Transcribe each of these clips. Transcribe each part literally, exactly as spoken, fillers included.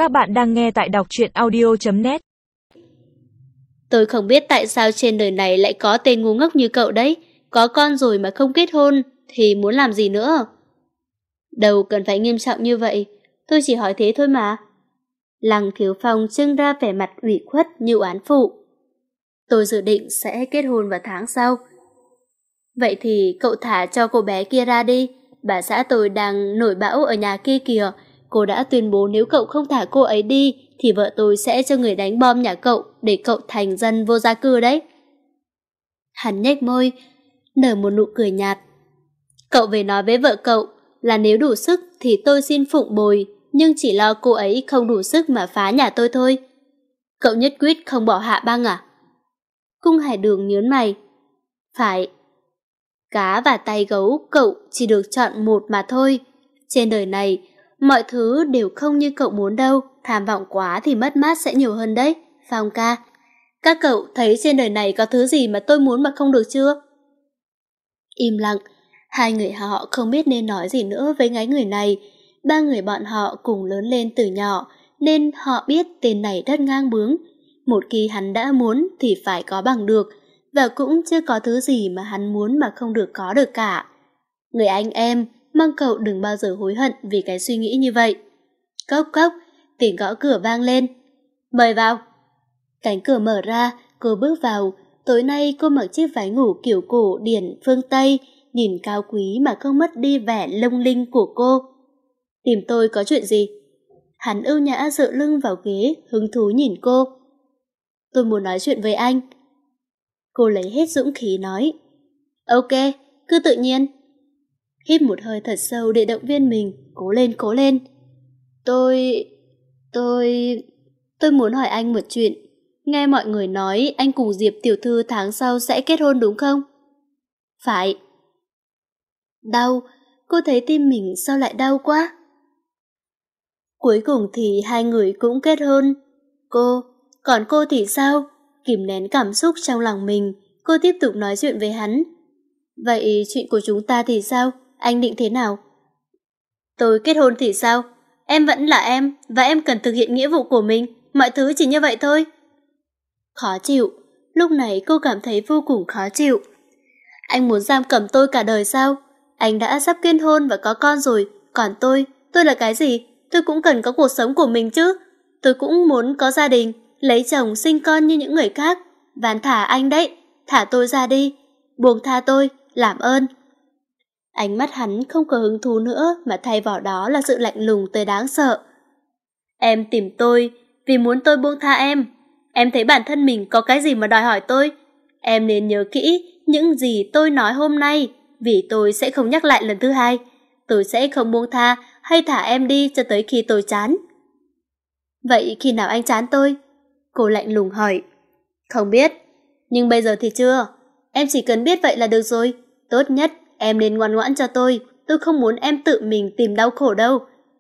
Các bạn đang nghe tại đọc truyện audio chấm net. Tôi không biết tại sao trên đời này lại có tên ngu ngốc như cậu đấy. Có con rồi mà không kết hôn thì muốn làm gì nữa? Đâu cần phải nghiêm trọng như vậy. Tôi chỉ hỏi thế thôi mà. Lăng Thiếu Phong trưng ra vẻ mặt ủy khuất như oán phụ. Tôi dự định sẽ kết hôn vào tháng sau. Vậy thì cậu thả cho cô bé kia ra đi. Bà xã tôi đang nổi bão ở nhà kia kìa. Cô đã tuyên bố nếu cậu không thả cô ấy đi thì vợ tôi sẽ cho người đánh bom nhà cậu để cậu thành dân vô gia cư đấy. Hắn nhếch môi, nở một nụ cười nhạt. Cậu về nói với vợ cậu là nếu đủ sức thì tôi xin phụng bồi, nhưng chỉ lo cô ấy không đủ sức mà phá nhà tôi thôi. Cậu nhất quyết không bỏ Hạ Băng à? Cung Hải Đường nhớn mày. Phải. Cá và tay gấu cậu chỉ được chọn một mà thôi. Trên đời này, mọi thứ đều không như cậu muốn đâu. Tham vọng quá thì mất mát sẽ nhiều hơn đấy, Phong ca. Các cậu thấy trên đời này có thứ gì mà tôi muốn mà không được chưa? Im lặng, hai người họ không biết nên nói gì nữa với cái người này. Ba người bọn họ cùng lớn lên từ nhỏ, nên họ biết tên này rất ngang bướng. Một khi hắn đã muốn thì phải có bằng được, và cũng chưa có thứ gì mà hắn muốn mà không được có được cả. Người anh em, mong cậu đừng bao giờ hối hận vì cái suy nghĩ như vậy. Cốc cốc, tiếng gõ cửa vang lên. Mời vào. Cánh cửa mở ra, cô bước vào. Tối nay cô mặc chiếc váy ngủ kiểu cổ điển phương Tây, nhìn cao quý mà không mất đi vẻ lung linh của cô. Tìm tôi có chuyện gì? Hắn ưu nhã dựa lưng vào ghế, hứng thú nhìn cô. Tôi muốn nói chuyện với anh. Cô lấy hết dũng khí nói. Ok, cứ tự nhiên. Hít một hơi thật sâu để động viên mình. Cố lên, cố lên. Tôi... tôi... tôi muốn hỏi anh một chuyện. Nghe mọi người nói anh cùng Diệp tiểu thư tháng sau sẽ kết hôn đúng không? Phải. Đau, cô thấy tim mình sao lại đau quá. Cuối cùng thì hai người cũng kết hôn. Cô, còn cô thì sao? Kìm nén cảm xúc trong lòng mình, cô tiếp tục nói chuyện với hắn. Vậy chuyện của chúng ta thì sao? Anh định thế nào? Tôi kết hôn thì sao? Em vẫn là em, và em cần thực hiện nghĩa vụ của mình. Mọi thứ chỉ như vậy thôi. Khó chịu. Lúc này cô cảm thấy vô cùng khó chịu. Anh muốn giam cầm tôi cả đời sao? Anh đã sắp kết hôn và có con rồi. Còn tôi, tôi là cái gì? Tôi cũng cần có cuộc sống của mình chứ. Tôi cũng muốn có gia đình, lấy chồng sinh con như những người khác. Van thả anh đấy, thả tôi ra đi. Buông tha tôi, làm ơn. Ánh mắt hắn không có hứng thú nữa, mà thay vào đó là sự lạnh lùng tới đáng sợ. Em tìm tôi vì muốn tôi buông tha em. Em thấy bản thân mình có cái gì mà đòi hỏi tôi? Em nên nhớ kỹ những gì tôi nói hôm nay, vì tôi sẽ không nhắc lại lần thứ hai. Tôi sẽ không buông tha hay thả em đi cho tới khi tôi chán. Vậy khi nào anh chán tôi? Cô lạnh lùng hỏi. Không biết, nhưng bây giờ thì chưa. Em chỉ cần biết vậy là được rồi. Tốt nhất em nên ngoan ngoãn cho tôi. Tôi không muốn em tự mình tìm đau khổ đâu.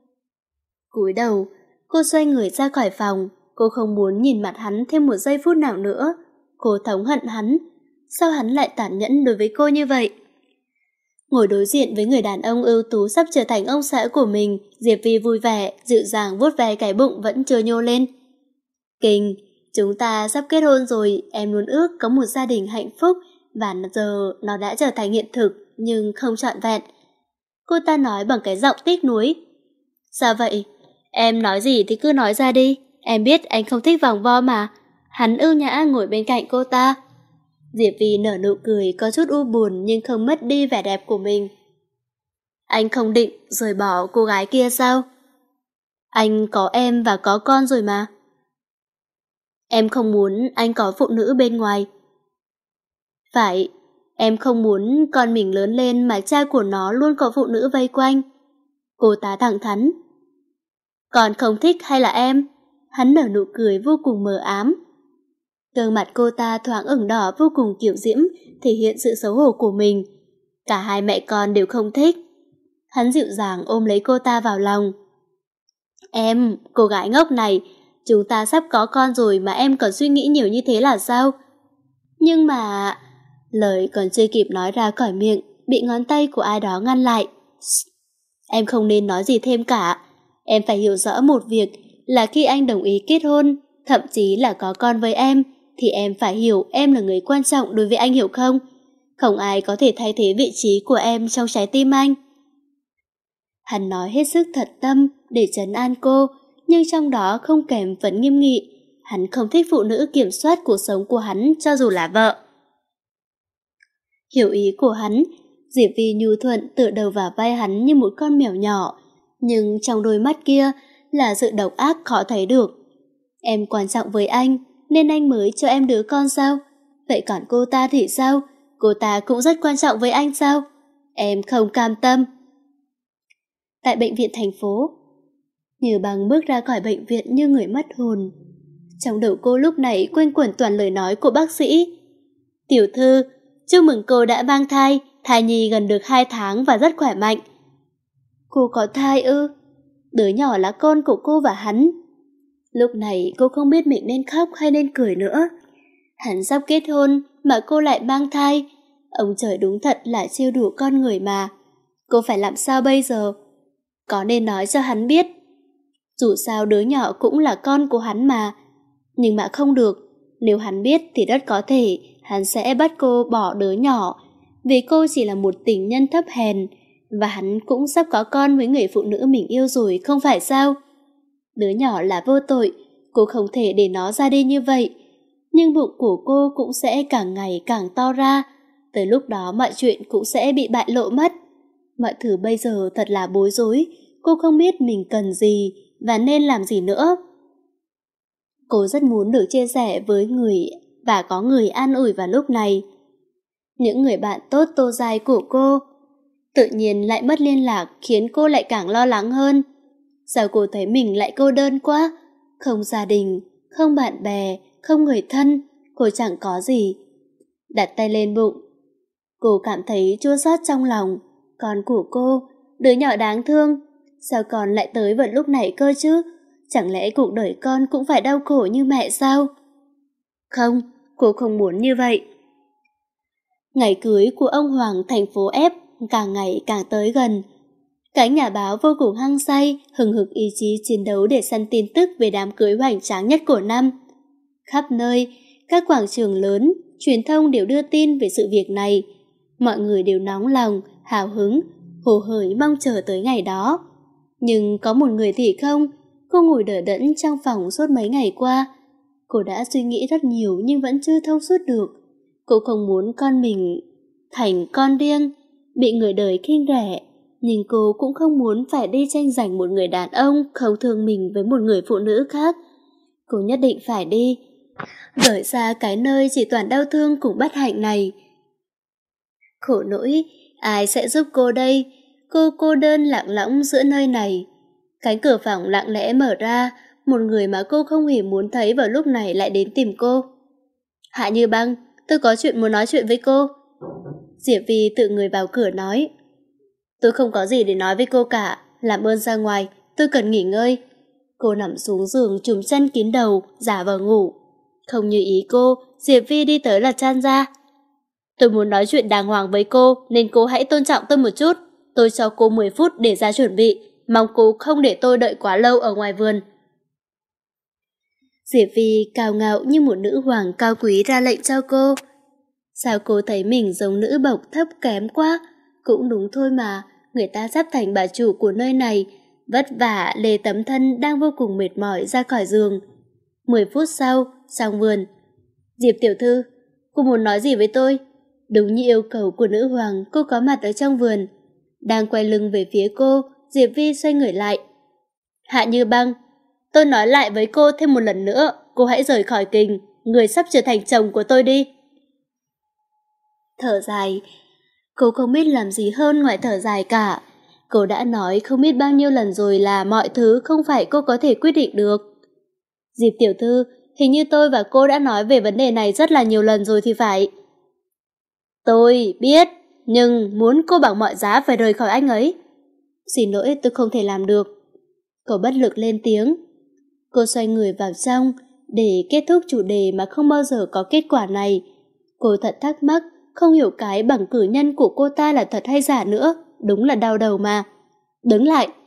Cúi đầu, cô xoay người ra khỏi phòng. Cô không muốn nhìn mặt hắn thêm một giây phút nào nữa. Cô thống hận hắn. Sao hắn lại tàn nhẫn đối với cô như vậy? Ngồi đối diện với người đàn ông ưu tú sắp trở thành ông xã của mình, Diệp Vi vui vẻ, dịu dàng vuốt ve cái bụng vẫn chưa nhô lên. Kinh, chúng ta sắp kết hôn rồi, em luôn ước có một gia đình hạnh phúc, và giờ nó đã trở thành hiện thực, nhưng không trọn vẹn. Cô ta nói bằng cái giọng tiếc nuối. Sao vậy? Em nói gì thì cứ nói ra đi, em biết anh không thích vòng vo mà. Hắn ưu nhã ngồi bên cạnh cô ta. Diệp Vi nở nụ cười có chút u buồn nhưng không mất đi vẻ đẹp của mình. Anh không định rời bỏ cô gái kia sao? Anh có em và có con rồi mà. Em không muốn anh có phụ nữ bên ngoài. Phải, em không muốn con mình lớn lên mà cha của nó luôn có phụ nữ vây quanh. Cô ta thẳng thắn. Còn không thích hay là em? Hắn nở nụ cười vô cùng mờ ám. Gương mặt cô ta thoáng ửng đỏ vô cùng kiều diễm, thể hiện sự xấu hổ của mình. Cả hai mẹ con đều không thích. Hắn dịu dàng ôm lấy cô ta vào lòng. Em, cô gái ngốc này, chúng ta sắp có con rồi mà em còn suy nghĩ nhiều như thế là sao? Nhưng mà... Lời còn chưa kịp nói ra khỏi miệng, bị ngón tay của ai đó ngăn lại. Em không nên nói gì thêm cả. Em phải hiểu rõ một việc, là khi anh đồng ý kết hôn, thậm chí là có con với em, thì em phải hiểu em là người quan trọng đối với anh, hiểu không? Không ai có thể thay thế vị trí của em trong trái tim anh. Hắn nói hết sức thật tâm để trấn an cô, nhưng trong đó không kèm phần nghiêm nghị. Hắn không thích phụ nữ kiểm soát cuộc sống của hắn cho dù là vợ. Hiểu ý của hắn, Diệp Vi nhu thuận tựa đầu vào vai hắn như một con mèo nhỏ, nhưng trong đôi mắt kia là sự độc ác khó thấy được. Em quan trọng với anh, nên anh mới cho em đứa con sao? Vậy còn cô ta thì sao? Cô ta cũng rất quan trọng với anh sao? Em không cam tâm. Tại bệnh viện thành phố, Như Bằng bước ra khỏi bệnh viện như người mất hồn. Trong đầu cô lúc này quanh quẩn toàn lời nói của bác sĩ. Tiểu thư, chúc mừng cô đã mang thai, thai nhi gần được hai tháng và rất khỏe mạnh. Cô có thai ư? Đứa nhỏ là con của cô và hắn. Lúc này cô không biết mình nên khóc hay nên cười nữa. Hắn sắp kết hôn mà cô lại mang thai. Ông trời đúng thật là trêu đùa con người mà. Cô phải làm sao bây giờ? Có nên nói cho hắn biết? Dù sao đứa nhỏ cũng là con của hắn mà. Nhưng mà không được. Nếu hắn biết thì rất có thể hắn sẽ bắt cô bỏ đứa nhỏ, vì cô chỉ là một tình nhân thấp hèn, và hắn cũng sắp có con với người phụ nữ mình yêu rồi, không phải sao? Đứa nhỏ là vô tội, cô không thể để nó ra đi như vậy. Nhưng bụng của cô cũng sẽ càng ngày càng to ra. Tới lúc đó mọi chuyện cũng sẽ bị bại lộ mất. Mọi thứ bây giờ thật là bối rối. Cô không biết mình cần gì và nên làm gì nữa. Cô rất muốn được chia sẻ với người và có người an ủi vào lúc này. Những người bạn tốt tô dai của cô tự nhiên lại mất liên lạc, khiến cô lại càng lo lắng hơn. Sao cô thấy mình lại cô đơn quá? Không gia đình, không bạn bè, không người thân, cô chẳng có gì. Đặt tay lên bụng, cô cảm thấy chua xót trong lòng. Con của cô, đứa nhỏ đáng thương, sao con lại tới vào lúc này cơ chứ? Chẳng lẽ cuộc đời con cũng phải đau khổ như mẹ sao? Không, cô không muốn như vậy. Ngày cưới của ông Hoàng thành phố F càng ngày càng tới gần. Các nhà báo vô cùng hăng say, hừng hực ý chí chiến đấu để săn tin tức về đám cưới hoành tráng nhất của năm. Khắp nơi, các quảng trường lớn, truyền thông đều đưa tin về sự việc này. Mọi người đều nóng lòng, hào hứng, hồ hởi mong chờ tới ngày đó. Nhưng có một người thì không. Cô ngồi đờ đẫn trong phòng suốt mấy ngày qua. Cô đã suy nghĩ rất nhiều nhưng vẫn chưa thông suốt được. Cô không muốn con mình thành con riêng, bị người đời khinh rẻ. Nhưng cô cũng không muốn phải đi tranh giành một người đàn ông không thương mình với một người phụ nữ khác. Cô nhất định phải đi, rời xa cái nơi chỉ toàn đau thương cùng bất hạnh này. Khổ nỗi, ai sẽ giúp cô đây? Cô cô đơn lặng lõng giữa nơi này. Cánh cửa phòng lặng lẽ mở ra, một người mà cô không hề muốn thấy vào lúc này lại đến tìm cô. Hạ Như Băng, tôi có chuyện muốn nói chuyện với cô. Diệp Vi tự người vào cửa nói. Tôi không có gì để nói với cô cả, làm ơn ra ngoài, tôi cần nghỉ ngơi. Cô nằm xuống giường trùm chân kín đầu, giả vờ ngủ. Không như ý cô, Diệp Vi đi tới là chan ra. Tôi muốn nói chuyện đàng hoàng với cô, nên cô hãy tôn trọng tôi một chút. Tôi cho cô mười phút để ra chuẩn bị, mong cô không để tôi đợi quá lâu ở ngoài vườn. Diệp Vi cao ngạo như một nữ hoàng cao quý ra lệnh cho cô. Sao cô thấy mình giống nữ bộc thấp kém quá? Cũng đúng thôi mà, người ta sắp thành bà chủ của nơi này, vất vả lê tấm thân đang vô cùng mệt mỏi ra khỏi giường. Mười phút sau, trong vườn. Diệp tiểu thư, cô muốn nói gì với tôi? Đúng như yêu cầu của nữ hoàng, cô có mặt ở trong vườn. Đang quay lưng về phía cô, Diệp Vi xoay người lại. Hạ Như Băng, tôi nói lại với cô thêm một lần nữa, cô hãy rời khỏi Kình, người sắp trở thành chồng của tôi đi. Thở dài, cô không biết làm gì hơn ngoài thở dài cả. Cô đã nói không biết bao nhiêu lần rồi là mọi thứ không phải cô có thể quyết định được. Diệp tiểu thư, hình như tôi và cô đã nói về vấn đề này rất là nhiều lần rồi thì phải. Tôi biết, nhưng muốn cô bằng mọi giá phải rời khỏi anh ấy. Xin lỗi, tôi không thể làm được. Cô bất lực lên tiếng. Cô xoay người vào trong để kết thúc chủ đề mà không bao giờ có kết quả này. Cô thật thắc mắc, không hiểu cái bằng cử nhân của cô ta là thật hay giả nữa. Đúng là đau đầu mà. Đứng lại.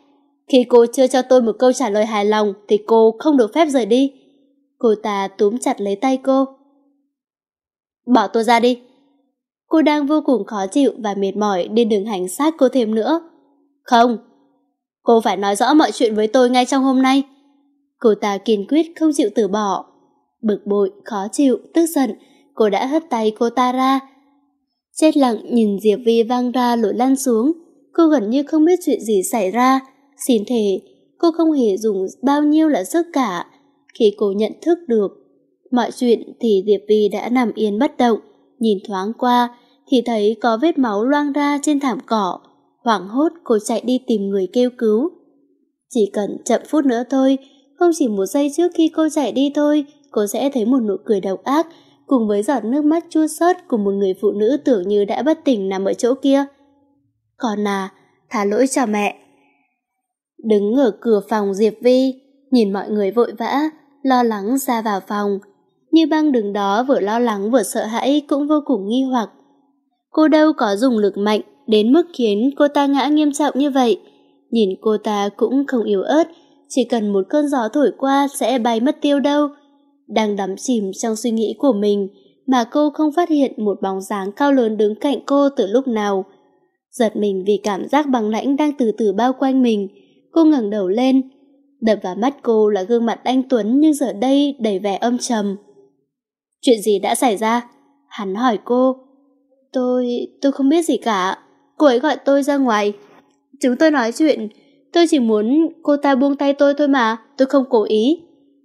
Khi cô chưa cho tôi một câu trả lời hài lòng thì cô không được phép rời đi. Cô ta túm chặt lấy tay cô. Bỏ tôi ra đi. Cô đang vô cùng khó chịu và mệt mỏi nên đừng hành xác cô thêm nữa. Không, cô phải nói rõ mọi chuyện với tôi ngay trong hôm nay. Cô ta kiên quyết không chịu từ bỏ. Bực bội, khó chịu, tức giận, cô đã hất tay cô ta ra. Chết lặng nhìn Diệp Vi văng ra lội lăn xuống. Cô gần như không biết chuyện gì xảy ra. Xin thề, cô không hề dùng bao nhiêu là sức cả. Khi cô nhận thức được mọi chuyện thì Diệp Vi đã nằm yên bất động. Nhìn thoáng qua thì thấy có vết máu loang ra trên thảm cỏ. Hoảng hốt cô chạy đi tìm người kêu cứu. Chỉ cần chậm phút nữa thôi, không chỉ một giây trước khi cô chạy đi thôi, cô sẽ thấy một nụ cười độc ác cùng với giọt nước mắt chua xót của một người phụ nữ tưởng như đã bất tỉnh nằm ở chỗ kia. Con à, thả lỗi cho mẹ. Đứng ở cửa phòng Diệp Vi, nhìn mọi người vội vã, lo lắng ra vào phòng. Như Băng đứng đó vừa lo lắng vừa sợ hãi cũng vô cùng nghi hoặc. Cô đâu có dùng lực mạnh đến mức khiến cô ta ngã nghiêm trọng như vậy. Nhìn cô ta cũng không yếu ớt, chỉ cần một cơn gió thổi qua sẽ bay mất tiêu đâu. Đang đắm chìm trong suy nghĩ của mình mà cô không phát hiện một bóng dáng cao lớn đứng cạnh cô từ lúc nào. Giật mình vì cảm giác băng lãnh đang từ từ bao quanh mình, cô ngẩng đầu lên. Đập vào mắt cô là gương mặt anh Tuấn nhưng giờ đây đầy vẻ âm trầm. Chuyện gì đã xảy ra? Hắn hỏi cô. Tôi... tôi không biết gì cả. Cô ấy gọi tôi ra ngoài. Chúng tôi nói chuyện. Tôi chỉ muốn cô ta buông tay tôi thôi mà. Tôi không cố ý.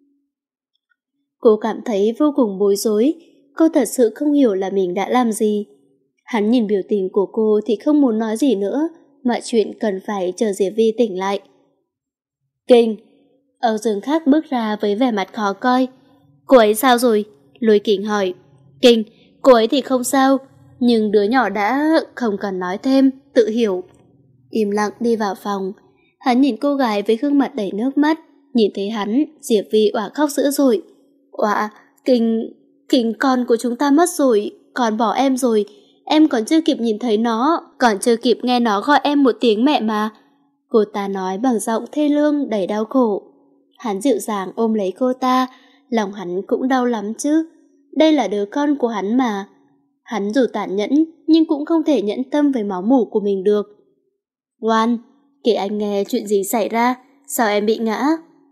Cô cảm thấy vô cùng bối rối. Cô thật sự không hiểu là mình đã làm gì. Hắn nhìn biểu tình của cô thì không muốn nói gì nữa. Mọi chuyện cần phải chờ Diệp Vi tỉnh lại. Kinh. Âu Dương Khắc bước ra với vẻ mặt khó coi. Cô ấy sao rồi? Lôi Kình hỏi. Kinh, cô ấy thì không sao, nhưng đứa nhỏ đã không cần nói thêm, tự hiểu. Im lặng đi vào phòng. Hắn nhìn cô gái với gương mặt đầy nước mắt. Nhìn thấy hắn, Diệp Vi òa khóc dữ dội. Òa, Kinh, Kinh con của chúng ta mất rồi, con bỏ em rồi. Em còn chưa kịp nhìn thấy nó, còn chưa kịp nghe nó gọi em một tiếng mẹ mà. Cô ta nói bằng giọng thê lương đầy đau khổ. Hắn dịu dàng ôm lấy cô ta, lòng hắn cũng đau lắm chứ. Đây là đứa con của hắn mà. Hắn dù tàn nhẫn nhưng cũng không thể nhẫn tâm với máu mủ của mình được. Ngoan, kể anh nghe chuyện gì xảy ra, sao em bị ngã?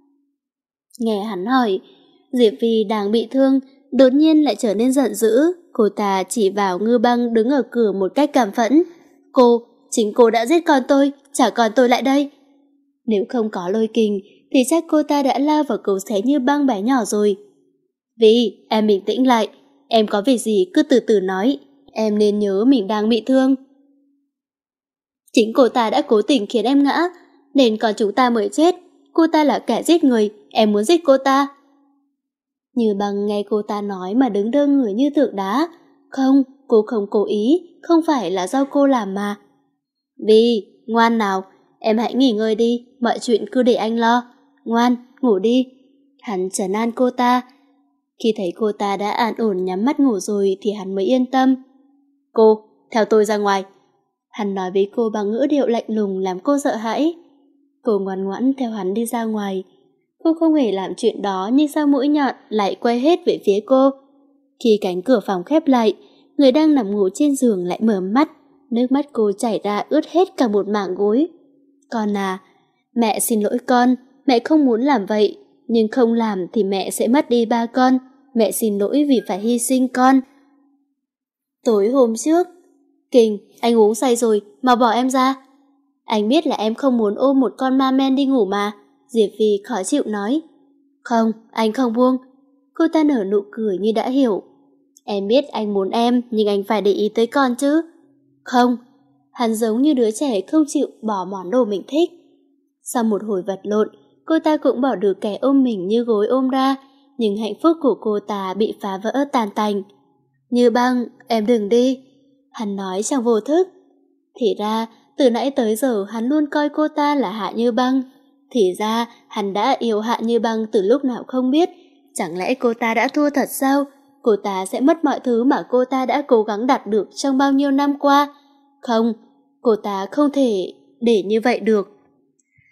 Nghe hắn hỏi, Diệp Vi đang bị thương, đột nhiên lại trở nên giận dữ. Cô ta chỉ vào Ngư Băng đứng ở cửa một cách cảm phẫn. Cô, chính cô đã giết con tôi, trả con tôi lại đây. Nếu không có Lôi Kình thì chắc cô ta đã lao vào cầu xé Như Băng bé nhỏ rồi. Vi, em bình tĩnh lại. Em có việc gì cứ từ từ nói. Em nên nhớ mình đang bị thương. Chính cô ta đã cố tình khiến em ngã, nên còn chúng ta mới chết. Cô ta là kẻ giết người, em muốn giết cô ta. Như Băng nghe cô ta nói mà đứng đơ người như tượng đá. Không, cô không cố ý, không phải là do cô làm mà. Vi, ngoan nào, em hãy nghỉ ngơi đi, mọi chuyện cứ để anh lo. Ngoan, ngủ đi. Hắn trấn an cô ta. Khi thấy cô ta đã an ổn nhắm mắt ngủ rồi thì hắn mới yên tâm. Cô, theo tôi ra ngoài. Hắn nói với cô bằng ngữ điệu lạnh lùng làm cô sợ hãi. Cô ngoan ngoãn theo hắn đi ra ngoài. Cô không hề làm chuyện đó nhưng sao mũi nhọn lại quay hết về phía cô. Khi cánh cửa phòng khép lại, người đang nằm ngủ trên giường lại mở mắt. Nước mắt cô chảy ra ướt hết cả một mảng gối. Con à, mẹ xin lỗi con, mẹ không muốn làm vậy. Nhưng không làm thì mẹ sẽ mất đi ba con. Mẹ xin lỗi vì phải hy sinh con. Tối hôm trước, Kình, anh uống say rồi, mau bỏ em ra. Anh biết là em không muốn ôm một con ma men đi ngủ mà. Diệp Vi khó chịu nói. Không, anh không buông. Cô ta nở nụ cười như đã hiểu. Em biết anh muốn em, nhưng anh phải để ý tới con chứ. Không, hắn giống như đứa trẻ không chịu bỏ món đồ mình thích. Sau một hồi vật lộn, cô ta cũng bỏ được kẻ ôm mình như gối ôm ra, nhưng hạnh phúc của cô ta bị phá vỡ tàn tành. Như Băng, em đừng đi. Hắn nói trong vô thức. Thì ra, từ nãy tới giờ hắn luôn coi cô ta là Hạ Như Băng. Thì ra, hắn đã yêu Hạ Như Băng từ lúc nào không biết. Chẳng lẽ cô ta đã thua thật sao? Cô ta sẽ mất mọi thứ mà cô ta đã cố gắng đạt được trong bao nhiêu năm qua. Không, cô ta không thể để như vậy được.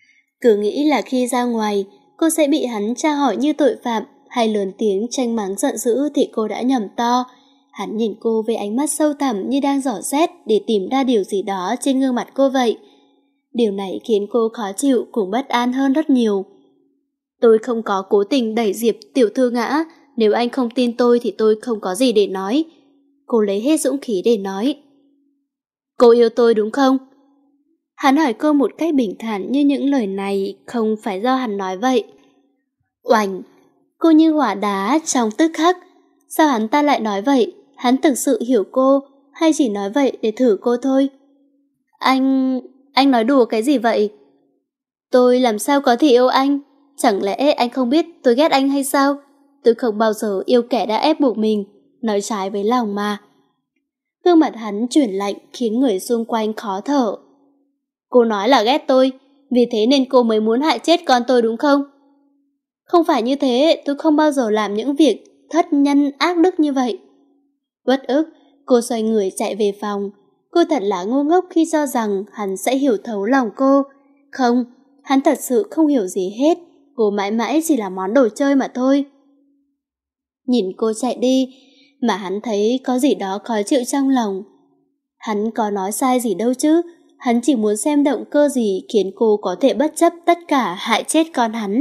Cứ nghĩ là khi ra ngoài, cô sẽ bị hắn tra hỏi như tội phạm hay lớn tiếng tranh mắng giận dữ thì cô đã nhầm to. Hắn nhìn cô với ánh mắt sâu thẳm như đang dò xét để tìm ra điều gì đó trên gương mặt cô vậy. Điều này khiến cô khó chịu cùng bất an hơn rất nhiều. Tôi không có cố tình đẩy Diệp tiểu thư ngã, nếu anh không tin tôi thì tôi không có gì để nói. Cô lấy hết dũng khí để nói. Cô yêu tôi đúng không? Hắn hỏi cô một cách bình thản như những lời này không phải do hắn nói vậy. Oành! Cô như hỏa đá trong tức khắc. Sao hắn ta lại nói vậy? Hắn thực sự hiểu cô hay chỉ nói vậy để thử cô thôi? Anh... anh nói đùa cái gì vậy? Tôi làm sao có thể yêu anh? Chẳng lẽ anh không biết tôi ghét anh hay sao? Tôi không bao giờ yêu kẻ đã ép buộc mình, nói trái với lòng mà. Gương mặt hắn chuyển lạnh khiến người xung quanh khó thở. Cô nói là ghét tôi, vì thế nên cô mới muốn hại chết con tôi đúng không? Không phải như thế, tôi không bao giờ làm những việc thất nhân ác đức như vậy. Uất ức, cô xoay người chạy về phòng. Cô thật là ngu ngốc khi cho rằng hắn sẽ hiểu thấu lòng cô. Không, hắn thật sự không hiểu gì hết. Cô mãi mãi chỉ là món đồ chơi mà thôi. Nhìn cô chạy đi, mà hắn thấy có gì đó khó chịu trong lòng. Hắn có nói sai gì đâu chứ. Hắn chỉ muốn xem động cơ gì khiến cô có thể bất chấp tất cả hại chết con hắn.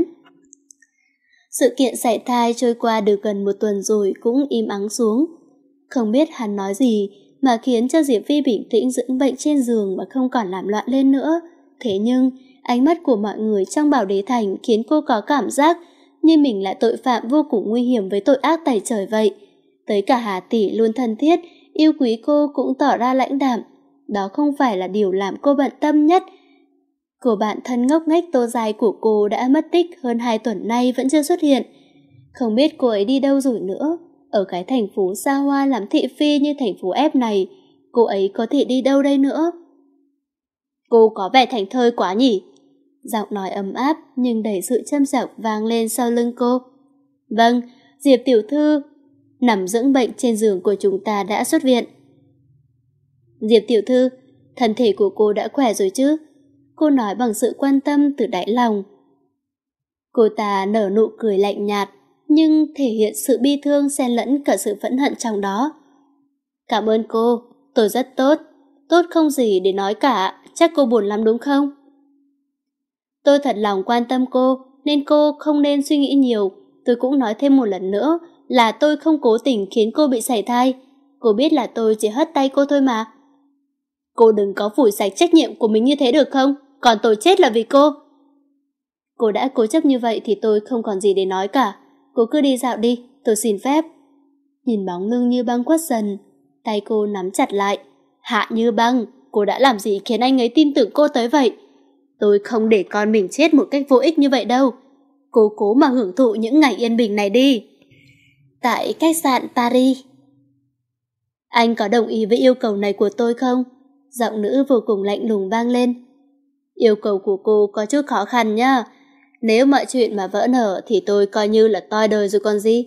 Sự kiện sảy thai trôi qua được gần một tuần rồi cũng im ắng xuống. Không biết hắn nói gì mà khiến cho Diệp Vi bình tĩnh dưỡng bệnh trên giường mà không còn làm loạn lên nữa. Thế nhưng, ánh mắt của mọi người trong Bảo Đế Thành khiến cô có cảm giác như mình là tội phạm vô cùng nguy hiểm với tội ác tày trời vậy. Tới cả Hà Tỷ luôn thân thiết, yêu quý cô cũng tỏ ra lãnh đạm. Đó không phải là điều làm cô bận tâm nhất. Cô bạn thân ngốc nghếch Tô Giai của cô đã mất tích hơn hai tuần nay vẫn chưa xuất hiện. Không biết cô ấy đi đâu rồi nữa. Ở cái thành phố xa hoa làm thị phi như thành phố ép này, cô ấy có thể đi đâu đây nữa? Cô có vẻ thảnh thơi quá nhỉ? Giọng nói ấm áp nhưng đầy sự châm chọc vang lên sau lưng cô. Vâng, Diệp tiểu thư nằm dưỡng bệnh trên giường của chúng ta đã xuất viện. Diệp tiểu thư, thân thể của cô đã khỏe rồi chứ? Cô nói bằng sự quan tâm từ đáy lòng. Cô ta nở nụ cười lạnh nhạt, nhưng thể hiện sự bi thương xen lẫn cả sự phẫn hận trong đó. Cảm ơn cô, tôi rất tốt, tốt không gì để nói cả, chắc cô buồn lắm đúng không? Tôi thật lòng quan tâm cô, nên cô không nên suy nghĩ nhiều. Tôi cũng nói thêm một lần nữa là tôi không cố tình khiến cô bị sảy thai. Cô biết là tôi chỉ hất tay cô thôi mà. Cô đừng có phủi sạch trách nhiệm của mình như thế được không? Còn tôi chết là vì cô. Cô đã cố chấp như vậy thì tôi không còn gì để nói cả. Cô cứ đi dạo đi, tôi xin phép. Nhìn bóng lưng như băng khuất dần, tay cô nắm chặt lại. Hạ Như Băng, cô đã làm gì khiến anh ấy tin tưởng cô tới vậy? Tôi không để con mình chết một cách vô ích như vậy đâu. Cô cố mà hưởng thụ những ngày yên bình này đi. Tại khách sạn Paris. Anh có đồng ý với yêu cầu này của tôi không? Giọng nữ vô cùng lạnh lùng vang lên. Yêu cầu của cô có chút khó khăn nhá. Nếu mọi chuyện mà vỡ nở thì tôi coi như là toi đời rồi còn gì.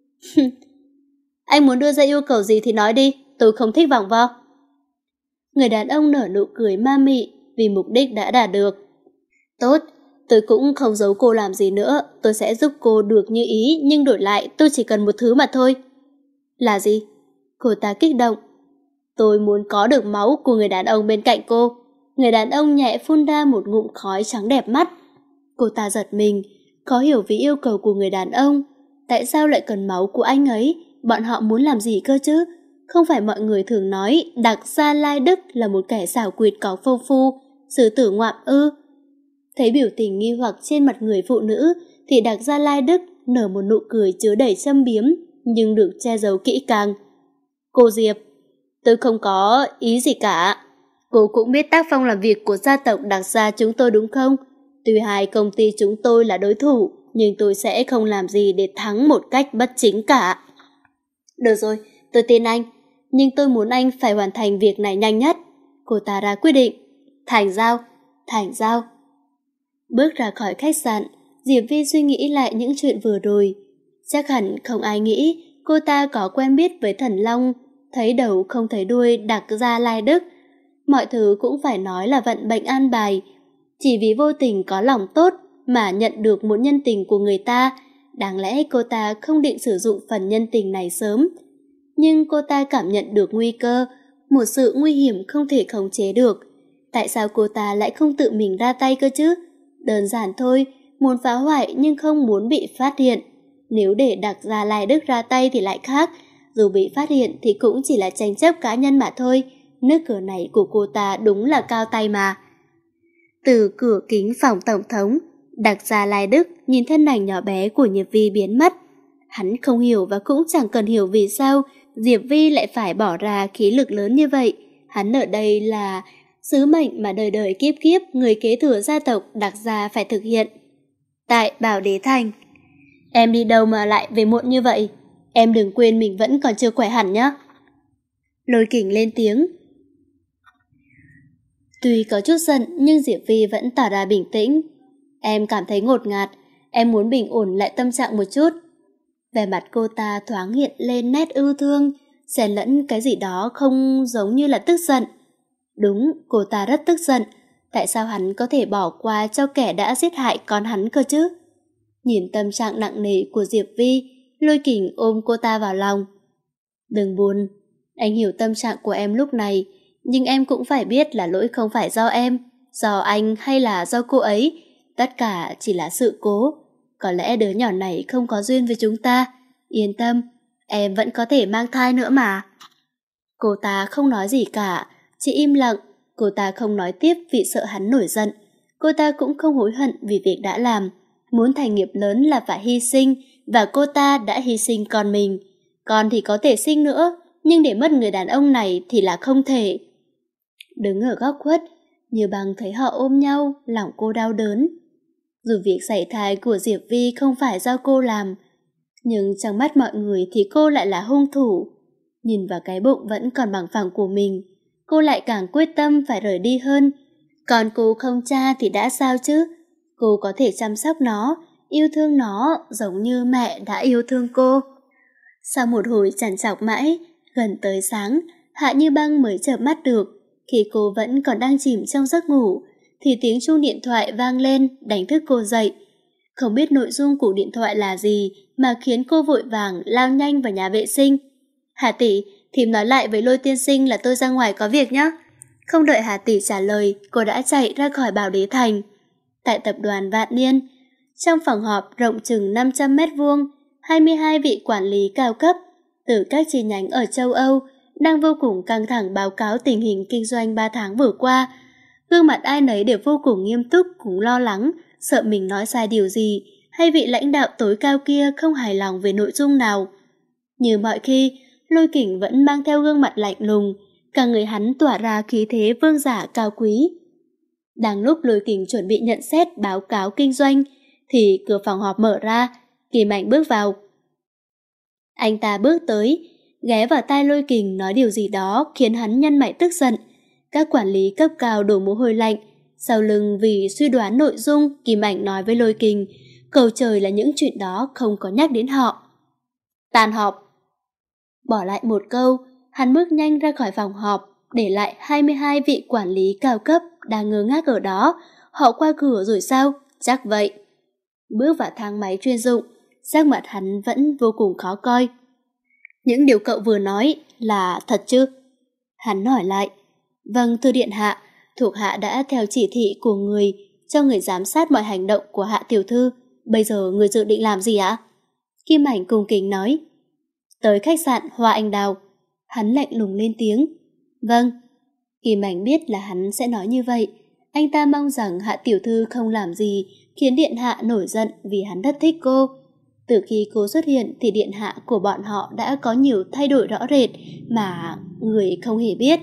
Anh muốn đưa ra yêu cầu gì thì nói đi, tôi không thích vòng vo. Người đàn ông nở nụ cười ma mị vì mục đích đã đạt được. Tốt, tôi cũng không giấu cô làm gì nữa, tôi sẽ giúp cô được như ý, nhưng đổi lại tôi chỉ cần một thứ mà thôi. Là gì? Cô ta kích động. Tôi muốn có được máu của người đàn ông bên cạnh cô. Người đàn ông nhẹ phun ra một ngụm khói trắng đẹp mắt. Cô ta giật mình, khó hiểu vì yêu cầu của người đàn ông. Tại sao lại cần máu của anh ấy? Bọn họ muốn làm gì cơ chứ? Không phải mọi người thường nói Đặc Gia Lai Đức là một kẻ xảo quyệt có phâu phu, sử tử ngoạm ư? Thấy biểu tình nghi hoặc trên mặt người phụ nữ thì Đặc Gia Lai Đức nở một nụ cười chứa đầy châm biếm nhưng được che giấu kỹ càng. Cô Diệp, tôi không có ý gì cả. Cô cũng biết tác phong làm việc của gia tộc Đặc Gia chúng tôi đúng không? Tuy hai công ty chúng tôi là đối thủ, nhưng tôi sẽ không làm gì để thắng một cách bất chính cả. Được rồi, tôi tin anh, nhưng tôi muốn anh phải hoàn thành việc này nhanh nhất. Cô ta ra quyết định. Thành giao, thành giao. Bước ra khỏi khách sạn, Diệp Vi suy nghĩ lại những chuyện vừa rồi. Chắc hẳn không ai nghĩ cô ta có quen biết với Thần Long, thấy đầu không thấy đuôi Đặc Gia Lai Đức. Mọi thứ cũng phải nói là vận mệnh an bài. chỉ vì vô tình có lòng tốt mà nhận được một nhân tình của người ta. Đáng lẽ cô ta không định sử dụng phần nhân tình này sớm. Nhưng cô ta cảm nhận được nguy cơ, một sự nguy hiểm không thể khống chế được. Tại sao cô ta lại không tự mình ra tay cơ chứ? Đơn giản thôi, muốn phá hoại nhưng không muốn bị phát hiện. Nếu để Đặc Gia Lai Đức ra tay thì lại khác, dù bị phát hiện thì cũng chỉ là tranh chấp cá nhân mà thôi. Nước cờ này của cô ta đúng là cao tay mà. Từ cửa kính phòng tổng thống, Đặc Gia Lai Đức nhìn thân ảnh nhỏ bé của Diệp Vi biến mất. Hắn không hiểu và cũng chẳng cần hiểu vì sao Diệp Vi lại phải bỏ ra khí lực lớn như vậy. Hắn ở đây là sứ mệnh mà đời đời kiếp kiếp người kế thừa gia tộc Đặc Gia phải thực hiện. Tại Bảo Đế Thành. Em đi đâu mà lại về muộn như vậy? Em đừng quên mình vẫn còn chưa khỏe hẳn nhé. Lôi Kình lên tiếng. Tuy có chút giận nhưng Diệp Vi vẫn tỏ ra bình tĩnh. Em cảm thấy ngột ngạt, em muốn bình ổn lại tâm trạng một chút. Vẻ mặt cô ta thoáng hiện lên nét ưu thương, xen lẫn cái gì đó không giống như là tức giận. Đúng, cô ta rất tức giận. Tại sao hắn có thể bỏ qua cho kẻ đã giết hại con hắn cơ chứ? Nhìn tâm trạng nặng nề của Diệp Vi, Lôi Kình ôm cô ta vào lòng. Đừng buồn, anh hiểu tâm trạng của em lúc này, nhưng em cũng phải biết là lỗi không phải do em, do anh hay là do cô ấy. Tất cả chỉ là sự cố. Có lẽ đứa nhỏ này không có duyên với chúng ta. Yên tâm, em vẫn có thể mang thai nữa mà. Cô ta không nói gì cả, chỉ im lặng. Cô ta không nói tiếp vì sợ hắn nổi giận. Cô ta cũng không hối hận vì việc đã làm. Muốn thành nghiệp lớn là phải hy sinh, và cô ta đã hy sinh con mình. Con thì có thể sinh nữa, nhưng để mất người đàn ông này thì là không thể. Đứng ở góc khuất, Như Bằng thấy họ ôm nhau, lòng cô đau đớn. Dù việc sảy thai của Diệp Vi không phải do cô làm, nhưng trong mắt mọi người thì cô lại là hung thủ. Nhìn vào cái bụng vẫn còn bằng phẳng của mình, cô lại càng quyết tâm phải rời đi hơn. Còn cô không cha thì đã sao chứ? Cô có thể chăm sóc nó, yêu thương nó giống như mẹ đã yêu thương cô. Sau một hồi trằn trọc mãi, gần tới sáng, Hạ Như Băng mới chợp mắt được. Khi cô vẫn còn đang chìm trong giấc ngủ, thì tiếng chuông điện thoại vang lên đánh thức cô dậy. Không biết nội dung của điện thoại là gì mà khiến cô vội vàng lao nhanh vào nhà vệ sinh. Hà tỷ, thím nói lại với Lôi tiên sinh là tôi ra ngoài có việc nhé. Không đợi Hà tỷ trả lời, cô đã chạy ra khỏi Bảo Đế Thành. Tại tập đoàn Vạn Niên, trong phòng họp rộng chừng năm trăm mét vuông, hai mươi hai vị quản lý cao cấp từ các chi nhánh ở châu Âu đang vô cùng căng thẳng báo cáo tình hình kinh doanh ba tháng vừa qua. Gương mặt ai nấy đều vô cùng nghiêm túc, cũng lo lắng, sợ mình nói sai điều gì, hay vị lãnh đạo tối cao kia không hài lòng về nội dung nào. Như mọi khi, Lôi Kình vẫn mang theo gương mặt lạnh lùng, cả người hắn tỏa ra khí thế vương giả cao quý. Đang lúc Lôi Kình chuẩn bị nhận xét báo cáo kinh doanh, thì cửa phòng họp mở ra, Kim Ảnh bước vào. Anh ta bước tới, ghé vào tai Lôi Kình nói điều gì đó khiến hắn nhăn mày tức giận. Các quản lý cấp cao đổ mồ hôi lạnh. Sau lưng vì suy đoán nội dung, Kim Ảnh nói với Lôi Kình, cầu trời là những chuyện đó không có nhắc đến họ. Tàn họp. Bỏ lại một câu, hắn bước nhanh ra khỏi phòng họp, để lại hai mươi hai vị quản lý cao cấp đang ngơ ngác ở đó. Họ qua cửa rồi sao? Chắc vậy. Bước vào thang máy chuyên dụng, sắc mặt hắn vẫn vô cùng khó coi. Những điều cậu vừa nói là thật chứ? Hắn hỏi lại. Vâng, thưa điện hạ, thuộc hạ đã theo chỉ thị của người cho người giám sát mọi hành động của Hạ tiểu thư. Bây giờ người dự định làm gì ạ? Kim Ảnh cung kính nói. Tới khách sạn Hoa Anh Đào. Hắn lạnh lùng lên tiếng. Vâng. Kim Ảnh biết là hắn sẽ nói như vậy. Anh ta mong rằng Hạ tiểu thư không làm gì khiến điện hạ nổi giận vì hắn rất thích cô. Từ khi cô xuất hiện thì điện hạ của bọn họ đã có nhiều thay đổi rõ rệt mà người không hề biết.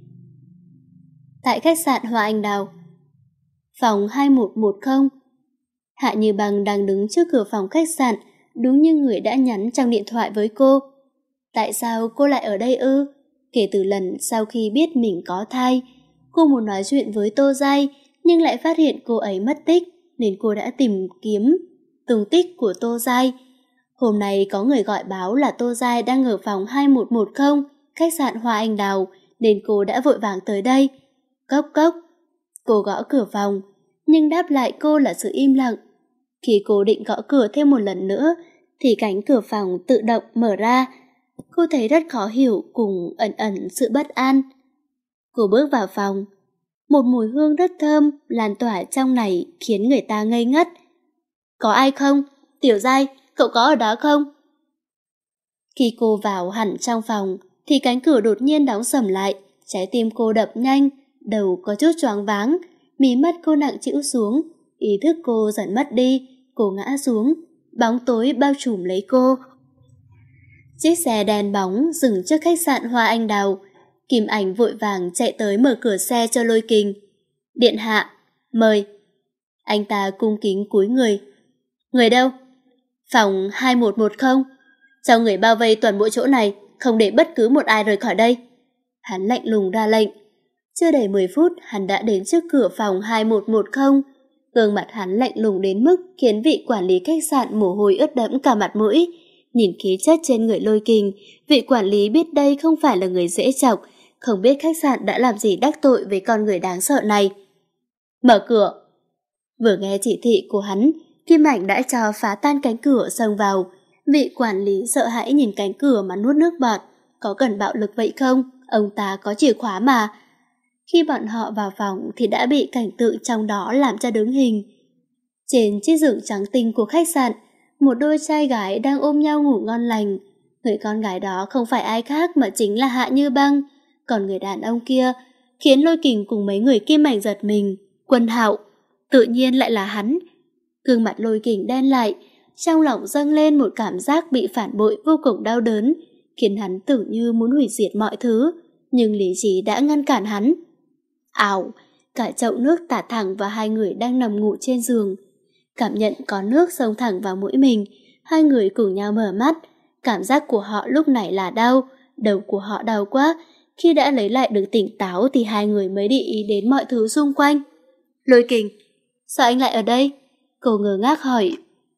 Tại khách sạn Hoa Anh Đào, phòng hai một một không, Hạ Như Băng đang đứng trước cửa phòng khách sạn, đúng như người đã nhắn trong điện thoại với cô. Tại sao cô lại ở đây ư? Kể từ lần sau khi biết mình có thai, cô muốn nói chuyện với Tô Giai, nhưng lại phát hiện cô ấy mất tích, nên cô đã tìm kiếm tung tích của Tô Giai. Hôm nay có người gọi báo là Tô Giai đang ở phòng hai một một không, khách sạn Hoa Anh Đào, nên cô đã vội vàng tới đây. Cốc cốc. Cô gõ cửa phòng. nhưng đáp lại cô là sự im lặng. Khi cô định gõ cửa thêm một lần nữa, thì cánh cửa phòng tự động mở ra. Cô thấy rất khó hiểu cùng ẩn ẩn sự bất an. Cô bước vào phòng. Một mùi hương rất thơm lan tỏa trong này khiến người ta ngây ngất. Có ai không? Tiểu Giai, cậu có ở đó không? Khi cô vào hẳn trong phòng, thì cánh cửa đột nhiên đóng sầm lại. Trái tim cô đập nhanh, đầu có chút choáng váng, mí mắt cô nặng trĩu xuống, ý thức cô dần mất đi, cô ngã xuống, bóng tối bao trùm lấy cô. Chiếc xe đèn bóng dừng trước khách sạn Hoa Anh Đào. Kim Ảnh vội vàng chạy tới mở cửa xe cho Lôi Kình. Điện hạ, mời. Anh ta cung kính cúi người. Người đâu? Phòng hai một một không. Cho người bao vây toàn bộ chỗ này, không để bất cứ một ai rời khỏi đây. Hắn lạnh lùng ra lệnh. Chưa đầy mười phút, hắn đã đến trước cửa phòng hai một một không. Gương mặt hắn lạnh lùng đến mức khiến vị quản lý khách sạn mồ hôi ướt đẫm cả mặt mũi. Nhìn khí chất trên người Lôi Kình, vị quản lý biết đây không phải là người dễ chọc, không biết khách sạn đã làm gì đắc tội với con người đáng sợ này. Mở cửa. Vừa nghe chỉ thị của hắn, Kim Ảnh đã cho phá tan cánh cửa xông vào. Vị quản lý sợ hãi nhìn cánh cửa mà nuốt nước bọt. Có cần bạo lực vậy không? Ông ta có chìa khóa mà. Khi bọn họ vào phòng thì đã bị cảnh tượng trong đó làm cho đứng hình. Trên chiếc giường trắng tinh của khách sạn, một đôi trai gái đang ôm nhau ngủ ngon lành. Người con gái đó không phải ai khác mà chính là Hạ Như Băng. Còn người đàn ông kia khiến Lôi Kình cùng mấy người Kim Ảnh giật mình. Quân Hạo, tự nhiên lại là hắn. Gương mặt Lôi Kình đen lại, trong lòng dâng lên một cảm giác bị phản bội vô cùng đau đớn, khiến hắn tưởng như muốn hủy diệt mọi thứ, nhưng lý trí đã ngăn cản hắn. Ảo, cả chậu nước tạt thẳng vào hai người đang nằm ngủ trên giường. Cảm nhận có nước xông thẳng vào mũi mình, hai người cùng nhau mở mắt. Cảm giác của họ lúc này là đau, đầu của họ đau quá. Khi đã lấy lại được tỉnh táo thì hai người mới để ý đến mọi thứ xung quanh. Lôi Kình, sao anh lại ở đây? Cô ngơ ngác hỏi.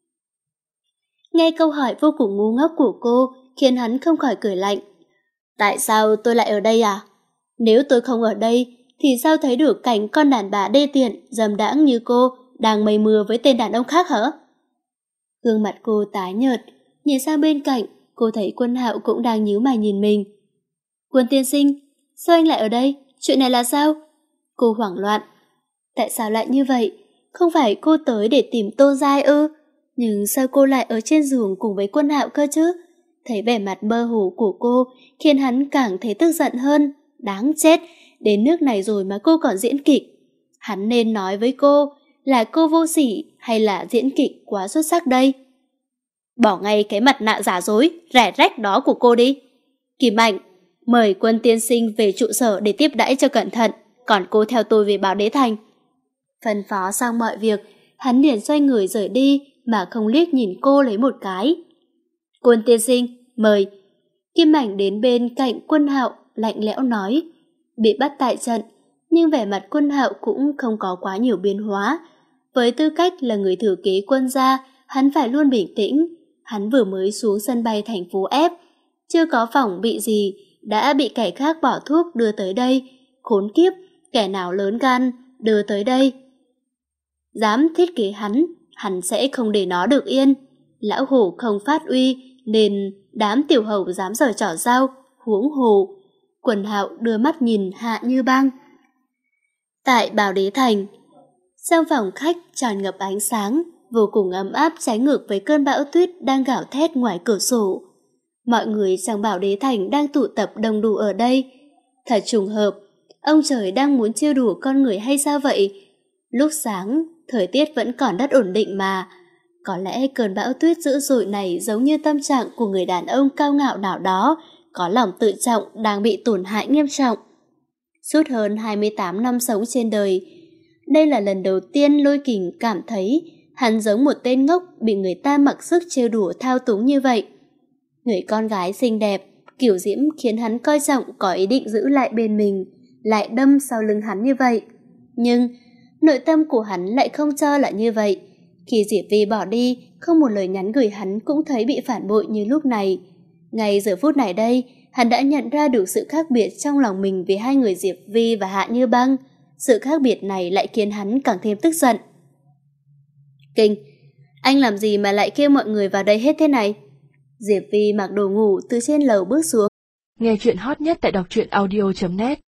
Nghe câu hỏi vô cùng ngu ngốc của cô khiến hắn không khỏi cười lạnh. Tại sao tôi lại ở đây à? Nếu tôi không ở đây thì sao thấy được cảnh con đàn bà đê tiện, dâm đãng như cô đang mây mưa với tên đàn ông khác hả? Gương mặt cô tái nhợt, nhìn sang bên cạnh, cô thấy Quân Hạo cũng đang nhíu mày nhìn mình. Quân tiên sinh, sao anh lại ở đây? Chuyện này là sao? Cô hoảng loạn. Tại sao lại như vậy? Không phải cô tới để tìm Tô Giai ư? Nhưng sao cô lại ở trên giường cùng với Quân Hạo cơ chứ? Thấy vẻ mặt mơ hồ của cô khiến hắn càng thấy tức giận hơn. Đáng chết, đến nước này rồi mà cô còn diễn kịch. Hắn nên nói với cô là cô vô sỉ hay là diễn kịch quá xuất sắc đây? Bỏ ngay cái mặt nạ giả dối, rẻ rách đó của cô đi. Kim Ảnh, mời Quân tiên sinh về trụ sở để tiếp đãi cho cẩn thận, còn cô theo tôi về Bảo Đế Thành. Phân phó xong mọi việc, hắn liền xoay người rời đi mà không liếc nhìn cô lấy một cái. Quân tiên sinh, mời. Kim Ảnh đến bên cạnh Quân Hạo, lạnh lẽo nói. Bị bắt tại trận, nhưng vẻ mặt Quân Hạo cũng không có quá nhiều biến hóa. Với tư cách là người thừa kế Quân gia, hắn phải luôn bình tĩnh. Hắn vừa mới xuống sân bay thành phố F, chưa có phòng bị gì, đã bị kẻ khác bỏ thuốc đưa tới đây. Khốn kiếp, kẻ nào lớn gan đưa tới đây. Dám thiết kế hắn, hắn sẽ không để nó được yên. Lão hổ không phát uy, nên đám tiểu hầu dám giở trò dao, huống hồ. Quân Hạo đưa mắt nhìn Hạ Như Băng. Tại Bảo Đế Thành, trong phòng khách tràn ngập ánh sáng, vô cùng ấm áp trái ngược với cơn bão tuyết đang gào thét ngoài cửa sổ. Mọi người trong Bảo Đế Thành đang tụ tập đông đủ ở đây. Thật trùng hợp, ông trời đang muốn trêu đùa con người hay sao vậy? Lúc sáng, thời tiết vẫn còn rất ổn định mà. Có lẽ cơn bão tuyết dữ dội này giống như tâm trạng của người đàn ông cao ngạo nào đó, có lòng tự trọng đang bị tổn hại nghiêm trọng. Suốt hơn hai mươi tám năm sống trên đời, đây là lần đầu tiên Lôi Kình cảm thấy hắn giống một tên ngốc bị người ta mặc sức trêu đùa thao túng như vậy. Người con gái xinh đẹp, kiểu diễm khiến hắn coi trọng có ý định giữ lại bên mình, lại đâm sau lưng hắn như vậy. Nhưng nội tâm của hắn lại không cho là như vậy. Khi Diệp Vi bỏ đi, không một lời nhắn gửi hắn cũng thấy bị phản bội như lúc này. Ngay giờ phút này đây, hắn đã nhận ra được sự khác biệt trong lòng mình về hai người Diệp Vi và Hạ Như Băng. Sự khác biệt này lại khiến hắn càng thêm tức giận. Kinh, anh làm gì mà lại kêu mọi người vào đây hết thế này? Diệp Vi mặc đồ ngủ từ trên lầu bước xuống. Nghe chuyện hot nhất tại đọc truyện audio chấm net.